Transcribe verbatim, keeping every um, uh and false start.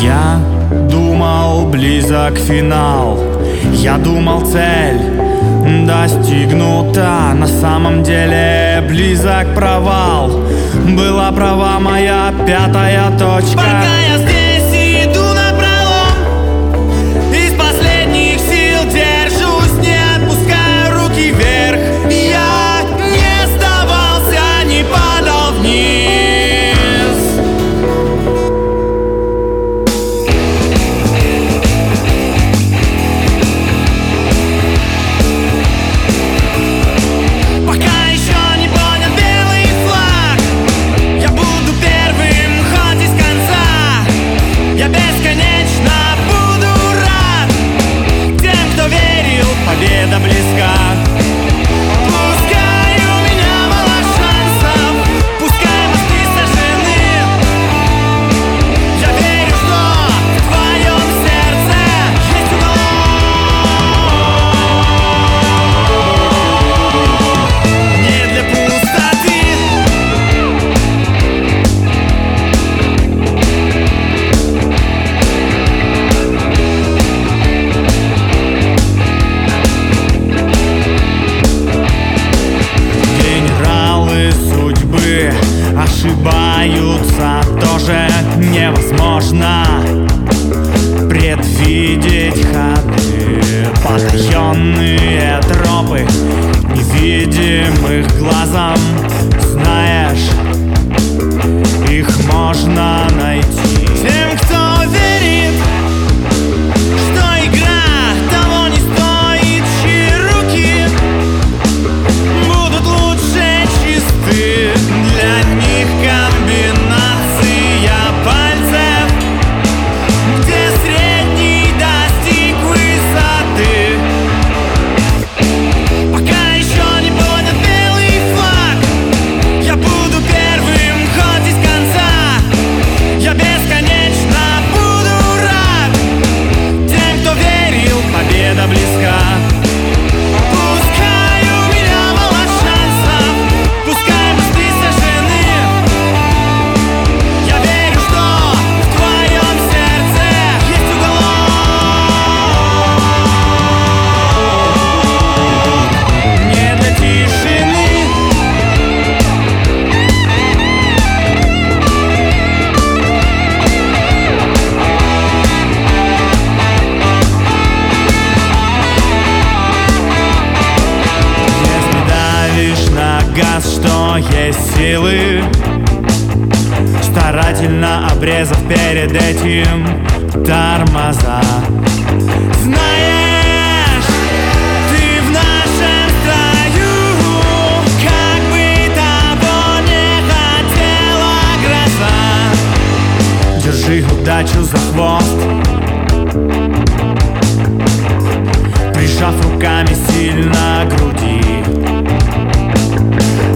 Я думал, близок финал, я думал, цель достигнута. На самом деле близок провал. Была права моя пятая точка. Пока я здесь иду напролом, из последних сил держусь, не отпускаю руки вверх. Я не сдавался, не падал вниз. Победа близка. Пускай у меня мало шансов, пускай мосты сожжены. Я верю, что в твоем сердце есть уголок не для пустоты. Ошибаются, тоже невозможно предвидеть ходы, потаенные тропы невидимых глазом. Знаешь, их можно найти. Тем, кто верит, что игра того не стоит, чьи руки будут лучше чисты. Для них комбинация пальцев, где средний достиг высоты. Пока еще не понят белый флаг, я буду первым, хоть из конца. Я бесконечно буду рад тем, кто верил, победа близка. Пускай у меня мало шансов, пускай мосты сожжены. Я верю, что в твоем сердце есть уголок не для тишины. Если давишь на газ, что есть силы, старательно обрезав перед этим тормоза. Знаешь, ты в нашем строю, как бы того не хотела гроза. Держи удачу за хвост, прижав руками сильно к груди.